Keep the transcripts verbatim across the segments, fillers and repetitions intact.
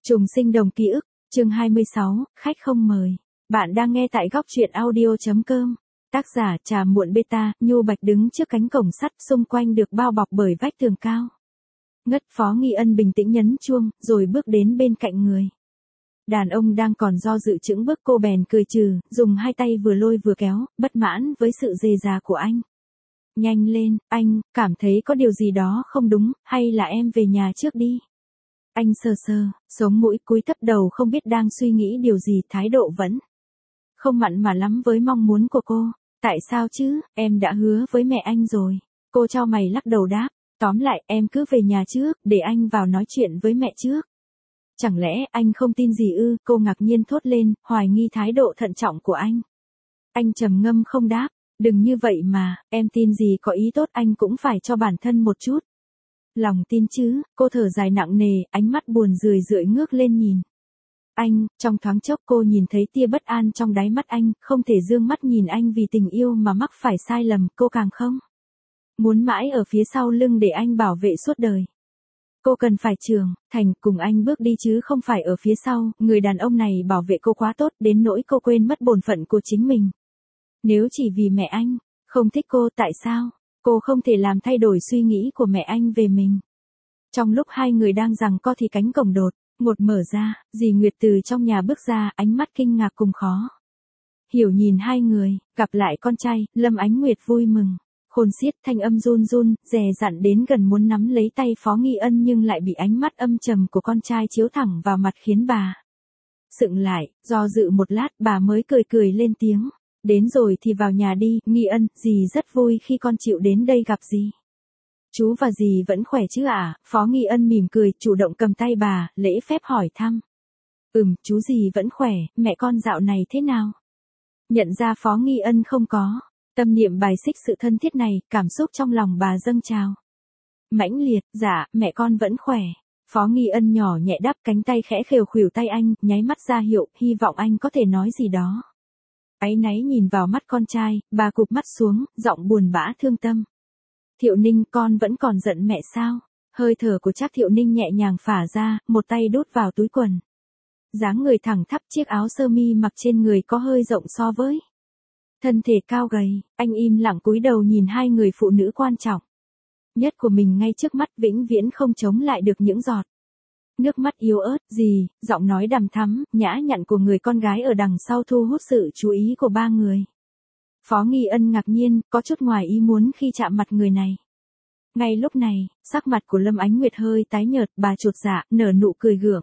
Trùng sinh đồng ký ức, chương hai mươi sáu, khách không mời. Bạn đang nghe tại góc truyện audio.com. Tác giả Trà Muộn Beta, Nhu Bạch đứng trước cánh cổng sắt xung quanh được bao bọc bởi vách tường cao. Ngất Phó Nghi Ân bình tĩnh nhấn chuông, rồi bước đến bên cạnh người. Đàn ông đang còn do dự chững bước, cô bèn cười trừ, dùng hai tay vừa lôi vừa kéo, bất mãn với sự dề dà của anh. Nhanh lên, anh, cảm thấy có điều gì đó không đúng, hay là em về nhà trước đi. Anh sờ sờ, sống mũi, cúi thấp đầu, không biết đang suy nghĩ điều gì, thái độ vẫn không mặn mà lắm với mong muốn của cô. Tại sao chứ, em đã hứa với mẹ anh rồi. Cô chau mày lắc đầu đáp, tóm lại em cứ về nhà trước, để anh vào nói chuyện với mẹ trước. Chẳng lẽ anh không tin gì ư? Cô ngạc nhiên thốt lên, hoài nghi thái độ thận trọng của anh. Anh trầm ngâm không đáp, đừng như vậy mà, em tin gì có ý tốt anh cũng phải cho bản thân một chút lòng tin chứ. Cô thở dài nặng nề, ánh mắt buồn rười rượi ngước lên nhìn anh. Trong thoáng chốc cô nhìn thấy tia bất an trong đáy mắt anh, không thể dương mắt nhìn anh vì tình yêu mà mắc phải sai lầm. Cô càng không muốn mãi ở phía sau lưng để anh bảo vệ suốt đời. Cô cần phải trưởng thành cùng anh bước đi chứ không phải ở phía sau. Người đàn ông này bảo vệ cô quá tốt đến nỗi cô quên mất bổn phận của chính mình. Nếu chỉ vì mẹ anh không thích cô, tại sao cô không thể làm thay đổi suy nghĩ của mẹ anh về mình? Trong lúc hai người đang giằng co thì cánh cổng đột ngột mở ra, dì Nguyệt từ trong nhà bước ra, ánh mắt kinh ngạc cùng khó hiểu nhìn hai người. Gặp lại con trai, Lâm Ánh Nguyệt vui mừng khôn xiết, thanh âm run run, dè dặn đến gần muốn nắm lấy tay Phó Nghi Ân, nhưng lại bị ánh mắt âm trầm của con trai chiếu thẳng vào mặt khiến bà sững lại. Do dự một lát bà mới cười cười lên tiếng, đến rồi thì vào nhà đi. Nghi Ân, dì rất vui khi con chịu đến đây gặp dì. Chú và dì vẫn khỏe chứ ạ? À? Phó Nghi Ân mỉm cười, chủ động cầm tay bà, lễ phép hỏi thăm. Ừm, chú dì vẫn khỏe, mẹ con dạo này thế nào? Nhận ra Phó Nghi Ân không có tâm niệm bài xích sự thân thiết này, cảm xúc trong lòng bà dâng trào mãnh liệt. Dạ, mẹ con vẫn khỏe. Phó Nghi Ân nhỏ nhẹ đáp, cánh tay khẽ khều khuỷu tay anh, nháy mắt ra hiệu, hy vọng anh có thể nói gì đó. Áy náy nhìn vào mắt con trai, bà cụp mắt xuống, giọng buồn bã thương tâm. Thiệu Ninh, con vẫn còn giận mẹ sao? Hơi thở của Trác Thiệu Ninh nhẹ nhàng phả ra, một tay đút vào túi quần. Dáng người thẳng thắp, chiếc áo sơ mi mặc trên người có hơi rộng so với thân thể cao gầy. Anh im lặng cúi đầu nhìn hai người phụ nữ quan trọng nhất của mình ngay trước mắt, vĩnh viễn không chống lại được những giọt nước mắt yếu ớt. Gì, giọng nói đằm thắm, nhã nhặn của người con gái ở đằng sau thu hút sự chú ý của ba người. Phó Nghi Ân ngạc nhiên, có chút ngoài ý muốn khi chạm mặt người này. Ngay lúc này, sắc mặt của Lâm Ánh Nguyệt hơi tái nhợt, bà chột dạ, nở nụ cười gượng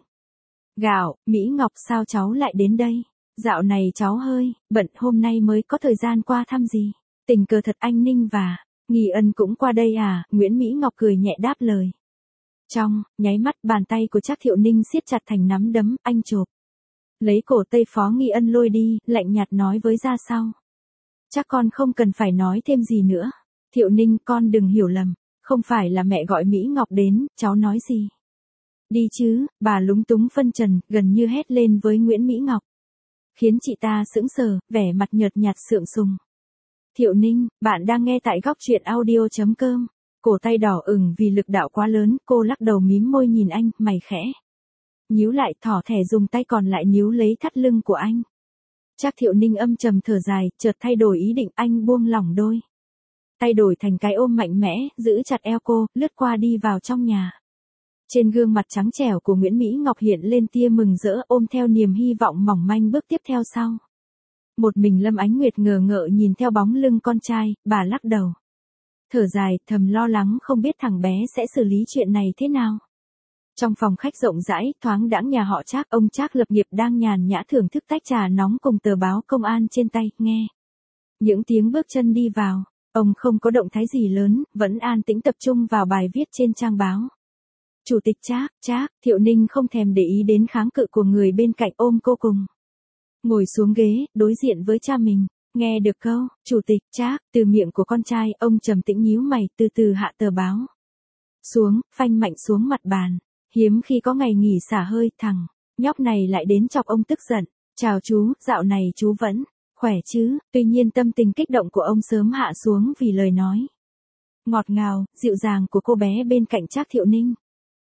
gạo. Mỹ Ngọc, sao cháu lại đến đây? Dạo này cháu hơi bận, hôm nay mới có thời gian qua thăm gì. Tình cờ thật, anh Ninh và Nghi Ân cũng qua đây à? Nguyễn Mỹ Ngọc cười nhẹ đáp lời. Trong nháy mắt, bàn tay của Trác Thiệu Ninh siết chặt thành nắm đấm, anh chộp lấy cổ tay Phó Nghi Ân lôi đi, lạnh nhạt nói với ra sau. Chắc con không cần phải nói thêm gì nữa. Thiệu Ninh, con đừng hiểu lầm, không phải là mẹ gọi Mỹ Ngọc đến, cháu nói gì? Đi chứ, bà lúng túng phân trần, gần như hét lên với Nguyễn Mỹ Ngọc, khiến chị ta sững sờ, vẻ mặt nhợt nhạt sượng sùng. Thiệu Ninh, bạn đang nghe tại góc truyện audio.com. Cổ tay đỏ ửng vì lực đạo quá lớn, cô lắc đầu mím môi nhìn anh, mày khẽ nhíu lại, thỏ thẻ dùng tay còn lại níu lấy thắt lưng của anh. Trác Thiệu Ninh âm trầm thở dài, chợt thay đổi ý định, anh buông lỏng đôi tay đổi thành cái ôm mạnh mẽ, giữ chặt eo cô, lướt qua đi vào trong nhà. Trên gương mặt trắng trẻo của Nguyễn Mỹ Ngọc hiện lên tia mừng rỡ, ôm theo niềm hy vọng mỏng manh bước tiếp theo sau. Một mình Lâm Ánh Nguyệt ngờ ngợ nhìn theo bóng lưng con trai, bà lắc đầu thở dài, thầm lo lắng không biết thằng bé sẽ xử lý chuyện này thế nào. Trong phòng khách rộng rãi, thoáng đãng nhà họ Trác, ông Trác Lập Nghiệp đang nhàn nhã thưởng thức tách trà nóng cùng tờ báo Công an trên tay, nghe những tiếng bước chân đi vào. Ông không có động thái gì lớn, vẫn an tĩnh tập trung vào bài viết trên trang báo. Chủ tịch Trác, Trác, Thiệu Ninh không thèm để ý đến kháng cự của người bên cạnh, ôm cô cùng ngồi xuống ghế, đối diện với cha mình. Nghe được câu, Chủ tịch Trác, từ miệng của con trai, ông trầm tĩnh nhíu mày, từ từ hạ tờ báo xuống, phanh mạnh xuống mặt bàn. Hiếm khi có ngày nghỉ xả hơi, thằng nhóc này lại đến chọc ông tức giận. Chào chú, dạo này chú vẫn khỏe chứ? Tuy nhiên tâm tình kích động của ông sớm hạ xuống vì lời nói ngọt ngào, dịu dàng của cô bé bên cạnh Trác Thiệu Ninh.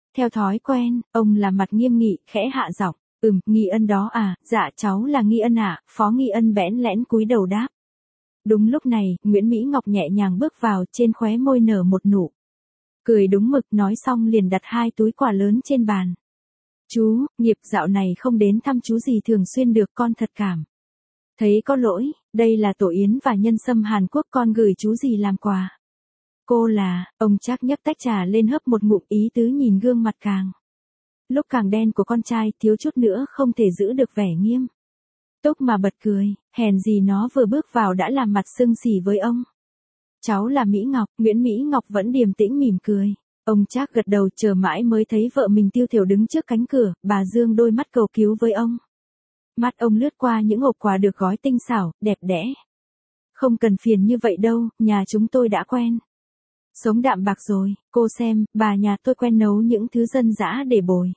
Theo thói quen, ông là mặt nghiêm nghị, khẽ hạ giọng, ừm, Nghi Ân đó à, dạ cháu là Nghi Ân ạ, Phó Nghi Ân bẽn lẽn cúi đầu đáp. Đúng lúc này, Nguyễn Mỹ Ngọc nhẹ nhàng bước vào, trên khóe môi nở một nụ cười đúng mực, nói xong liền đặt hai túi quà lớn trên bàn. Chú, Nghiệp dạo này không đến thăm chú gì thường xuyên được, con thật cảm thấy có lỗi, đây là tổ yến và nhân sâm Hàn Quốc con gửi chú gì làm quà. Cô là, ông Trác nhấc tách trà lên hớp một ngụm, ý tứ nhìn gương mặt càng lúc càng đen của con trai, thiếu chút nữa không thể giữ được vẻ nghiêm túc mà bật cười, hèn gì nó vừa bước vào đã làm mặt sưng xỉ với ông. Cháu là Mỹ Ngọc, Nguyễn Mỹ Ngọc vẫn điềm tĩnh mỉm cười. Ông Trác gật đầu, chờ mãi mới thấy vợ mình tiêu thiểu đứng trước cánh cửa, bà dương đôi mắt cầu cứu với ông. Mắt ông lướt qua những hộp quà được gói tinh xảo, đẹp đẽ. Không cần phiền như vậy đâu, nhà chúng tôi đã quen sống đạm bạc rồi, cô xem, bà nhà tôi quen nấu những thứ dân dã để bồi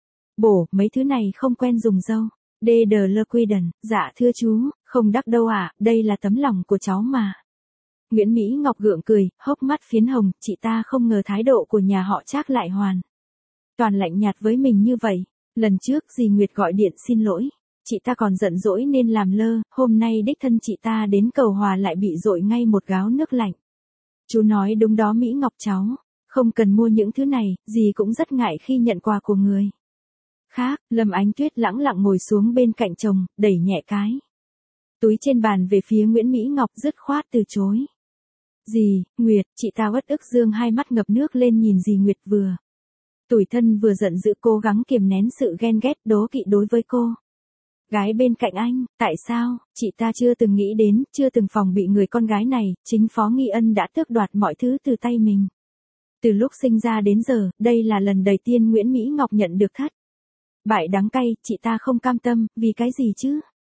bổ, mấy thứ này không quen dùng dâu. Đê đờ lơ quy đần, dạ thưa chú, không đắc đâu ạ, à, đây là tấm lòng của cháu mà. Nguyễn Mỹ Ngọc gượng cười, hốc mắt phiến hồng, chị ta không ngờ thái độ của nhà họ Trác lại hoàn toàn lạnh nhạt với mình như vậy. Lần trước dì Nguyệt gọi điện xin lỗi, chị ta còn giận dỗi nên làm lơ, hôm nay đích thân chị ta đến cầu hòa lại bị dội ngay một gáo nước lạnh. Chú nói đúng đó Mỹ Ngọc cháu, không cần mua những thứ này, dì cũng rất ngại khi nhận quà của người khác. Lâm Ánh Tuyết lẳng lặng ngồi xuống bên cạnh chồng, đẩy nhẹ cái túi trên bàn về phía Nguyễn Mỹ Ngọc, dứt khoát từ chối. Dì, Nguyệt, chị ta uất ức dương hai mắt ngập nước lên nhìn dì Nguyệt, vừa tủi thân vừa giận dữ, cố gắng kiềm nén sự ghen ghét đố kỵ đối với cô gái bên cạnh anh. Tại sao, chị ta chưa từng nghĩ đến, chưa từng phòng bị người con gái này, chính Phó Nghi Ân đã tước đoạt mọi thứ từ tay mình. Từ lúc sinh ra đến giờ, đây là lần đầu tiên Nguyễn Mỹ Ngọc nhận được thất bại đắng cay, chị ta không cam tâm, vì cái gì chứ?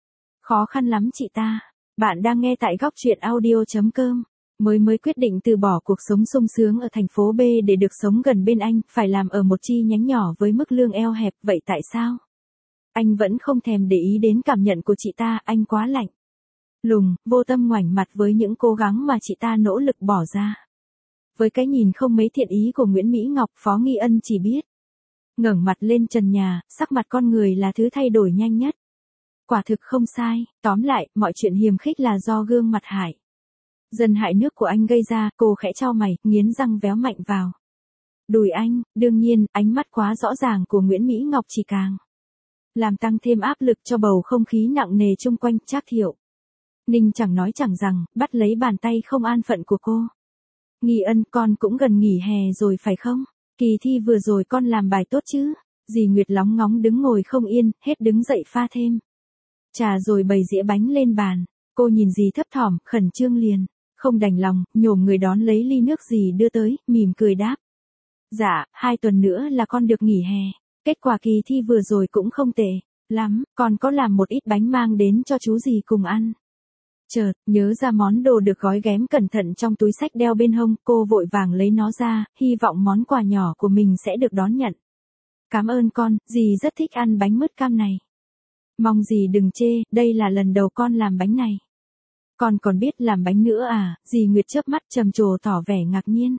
Khó khăn lắm chị ta. Bạn đang nghe tại góc truyện audio chấm com. Mới mới quyết định từ bỏ cuộc sống sung sướng ở thành phố B để được sống gần bên anh, phải làm ở một chi nhánh nhỏ với mức lương eo hẹp, vậy tại sao? Anh vẫn không thèm để ý đến cảm nhận của chị ta, anh quá lạnh lùng, vô tâm ngoảnh mặt với những cố gắng mà chị ta nỗ lực bỏ ra. Với cái nhìn không mấy thiện ý của Nguyễn Mỹ Ngọc, Phó Nghi Ân chỉ biết ngẩng mặt lên trần nhà, sắc mặt con người là thứ thay đổi nhanh nhất. Quả thực không sai, tóm lại, mọi chuyện hiềm khích là do gương mặt hại dân hại nước của anh gây ra. Cô khẽ chau mày, nghiến răng véo mạnh vào đùi anh. Đương nhiên, ánh mắt quá rõ ràng của Nguyễn Mỹ Ngọc chỉ càng làm tăng thêm áp lực cho bầu không khí nặng nề chung quanh. Trác Thiệu Ninh chẳng nói chẳng rằng, bắt lấy bàn tay không an phận của cô. Nghi Ân, con cũng gần nghỉ hè rồi phải không? Kỳ thi vừa rồi con làm bài tốt chứ? Dì Nguyệt lóng ngóng đứng ngồi không yên, hết đứng dậy pha thêm trà rồi bày dĩa bánh lên bàn. Cô nhìn dì thấp thỏm, khẩn trương liền không đành lòng, nhổm người đón lấy ly nước dì đưa tới, mỉm cười đáp. Dạ, hai tuần nữa là con được nghỉ hè. Kết quả kỳ thi vừa rồi cũng không tệ lắm, con có làm một ít bánh mang đến cho chú dì cùng ăn. Chợt, nhớ ra món đồ được gói ghém cẩn thận trong túi xách đeo bên hông, cô vội vàng lấy nó ra, hy vọng món quà nhỏ của mình sẽ được đón nhận. Cảm ơn con, dì rất thích ăn bánh mứt cam này. Mong dì đừng chê, đây là lần đầu con làm bánh này. Con còn biết làm bánh nữa à? Dì Nguyệt chớp mắt trầm trồ tỏ vẻ ngạc nhiên.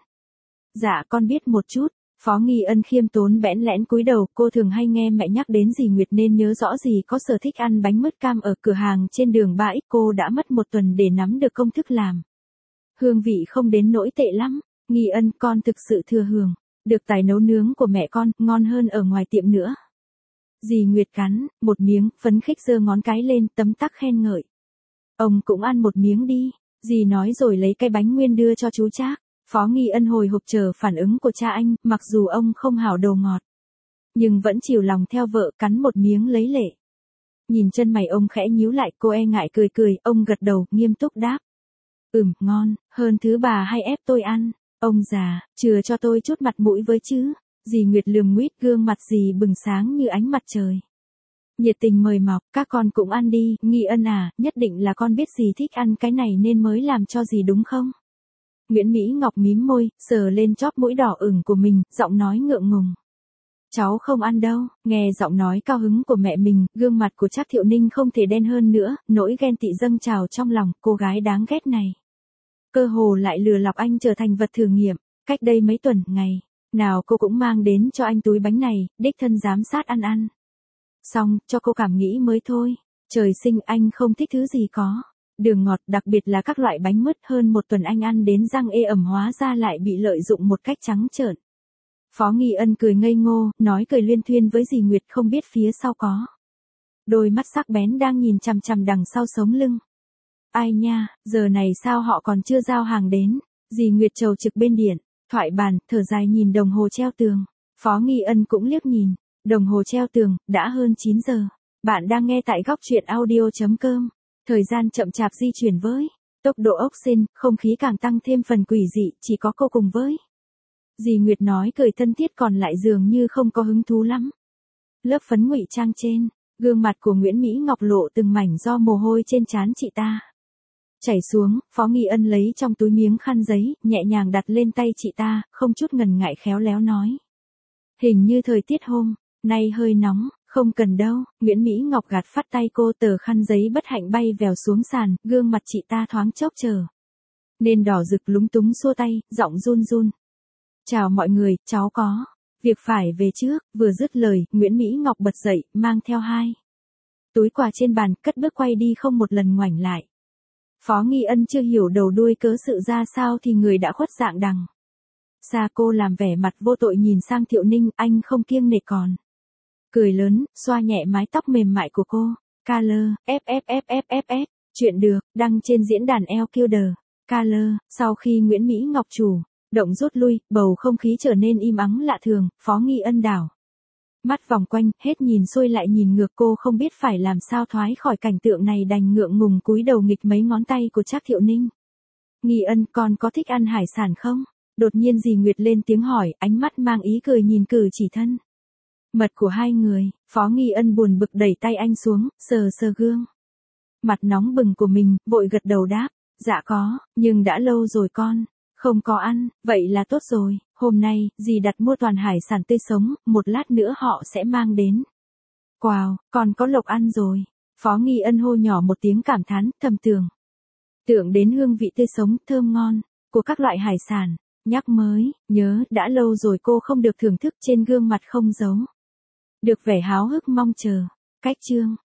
Dạ con biết một chút. Phó Nghi Ân khiêm tốn bẽn lẽn cúi đầu, cô thường hay nghe mẹ nhắc đến dì Nguyệt nên nhớ rõ dì có sở thích ăn bánh mứt cam ở cửa hàng trên đường ba X. Cô đã mất một tuần để nắm được công thức làm. Hương vị không đến nỗi tệ lắm. Nghi Ân, con thực sự thừa hưởng được tài nấu nướng của mẹ con, ngon hơn ở ngoài tiệm nữa. Dì Nguyệt cắn một miếng, phấn khích giơ ngón cái lên, tấm tắc khen ngợi. Ông cũng ăn một miếng đi. Dì nói rồi lấy cái bánh nguyên đưa cho chú Trác. Phó Nghi Ân hồi hộp chờ phản ứng của cha anh, mặc dù ông không hảo đồ ngọt, nhưng vẫn chiều lòng theo vợ, cắn một miếng lấy lệ. Nhìn chân mày ông khẽ nhíu lại, cô e ngại cười cười, ông gật đầu, nghiêm túc đáp. Ừm, ngon, hơn thứ bà hay ép tôi ăn. Ông già, chừa cho tôi chút mặt mũi với chứ. Dì Nguyệt lườm nguýt, gương mặt dì bừng sáng như ánh mặt trời. Nhiệt tình mời mọc, các con cũng ăn đi. Nghi Ân à, nhất định là con biết dì thích ăn cái này nên mới làm cho dì đúng không? Nguyễn Mỹ Ngọc mím môi, sờ lên chóp mũi đỏ ửng của mình, giọng nói ngượng ngùng. Cháu không ăn đâu. Nghe giọng nói cao hứng của mẹ mình, gương mặt của Trác Thiệu Ninh không thể đen hơn nữa, nỗi ghen tị dâng trào trong lòng, cô gái đáng ghét này cơ hồ lại lừa lọc anh trở thành vật thử nghiệm. Cách đây mấy tuần, ngày Nào cô cũng mang đến cho anh túi bánh này, đích thân giám sát ăn ăn. Xong, cho cô cảm nghĩ mới thôi. Trời sinh anh không thích thứ gì có đường ngọt, đặc biệt là các loại bánh mứt. Hơn một tuần anh ăn đến răng ê ẩm, hóa ra lại bị lợi dụng một cách trắng trợn. Phó Nghi Ân cười ngây ngô, nói cười luyên thuyên với dì Nguyệt, không biết phía sau có đôi mắt sắc bén đang nhìn chằm chằm đằng sau sống lưng. Ai nha, giờ này sao họ còn chưa giao hàng đến? Dì Nguyệt trầu trực bên điện thoại bàn, thở dài nhìn đồng hồ treo tường. Phó Nghi Ân cũng liếc nhìn đồng hồ treo tường, đã hơn chín giờ. Bạn đang nghe tại góc truyện audio chấm com. Thời gian chậm chạp di chuyển với tốc độ ốc sên, không khí càng tăng thêm phần quỷ dị, chỉ có cô cùng với. Dì Nguyệt nói cười thân thiết, còn lại dường như không có hứng thú lắm. Lớp phấn ngụy trang trên gương mặt của Nguyễn Mỹ Ngọc lộ từng mảnh do mồ hôi trên trán chị ta chảy xuống. Phó Nghi Ân lấy trong túi miếng khăn giấy, nhẹ nhàng đặt lên tay chị ta, không chút ngần ngại khéo léo nói. Hình như thời tiết hôm nay hơi nóng. Không cần đâu. Nguyễn Mỹ Ngọc gạt phát tay cô, tờ khăn giấy bất hạnh bay vèo xuống sàn, gương mặt chị ta thoáng chốc trở nên đỏ rực, lúng túng xua tay, giọng run run. Chào mọi người, cháu có việc phải về trước. Vừa dứt lời, Nguyễn Mỹ Ngọc bật dậy, mang theo hai túi quà trên bàn, cất bước quay đi không một lần ngoảnh lại. Phó Nghi Ân chưa hiểu đầu đuôi cớ sự ra sao thì người đã khuất dạng đằng xa. Cô làm vẻ mặt vô tội nhìn sang Thiệu Ninh, anh không kiêng nể còn cười lớn, xoa nhẹ mái tóc mềm mại của cô. Color, ép ép ép ép ép ép, chuyện được, đăng trên diễn đàn eo Killer. Color, sau khi Nguyễn Mỹ Ngọc chủ động rút lui, bầu không khí trở nên im ắng lạ thường. Phó Nghi Ân đảo mắt vòng quanh, hết nhìn xuôi lại nhìn ngược, cô không biết phải làm sao thoái khỏi cảnh tượng này, đành ngượng ngùng cúi đầu nghịch mấy ngón tay của Trác Thiệu Ninh. Nghi Ân, con có thích ăn hải sản không? Đột nhiên dì Nguyệt lên tiếng hỏi, ánh mắt mang ý cười nhìn cử chỉ thân mật của hai người. Phó Nghi Ân buồn bực đẩy tay anh xuống, sờ sờ gương mặt nóng bừng của mình, vội gật đầu đáp. Dạ có, nhưng đã lâu rồi con không có ăn. Vậy là tốt rồi, hôm nay dì đặt mua toàn hải sản tươi sống, một lát nữa họ sẽ mang đến. Wow, con có lộc ăn rồi. Phó Nghi Ân hô nhỏ một tiếng cảm thán, thầm tưởng tưởng đến hương vị tươi sống, thơm ngon của các loại hải sản. Nhắc mới nhớ, đã lâu rồi cô không được thưởng thức. Trên gương mặt không giấu được vẻ háo hức mong chờ. Cách chương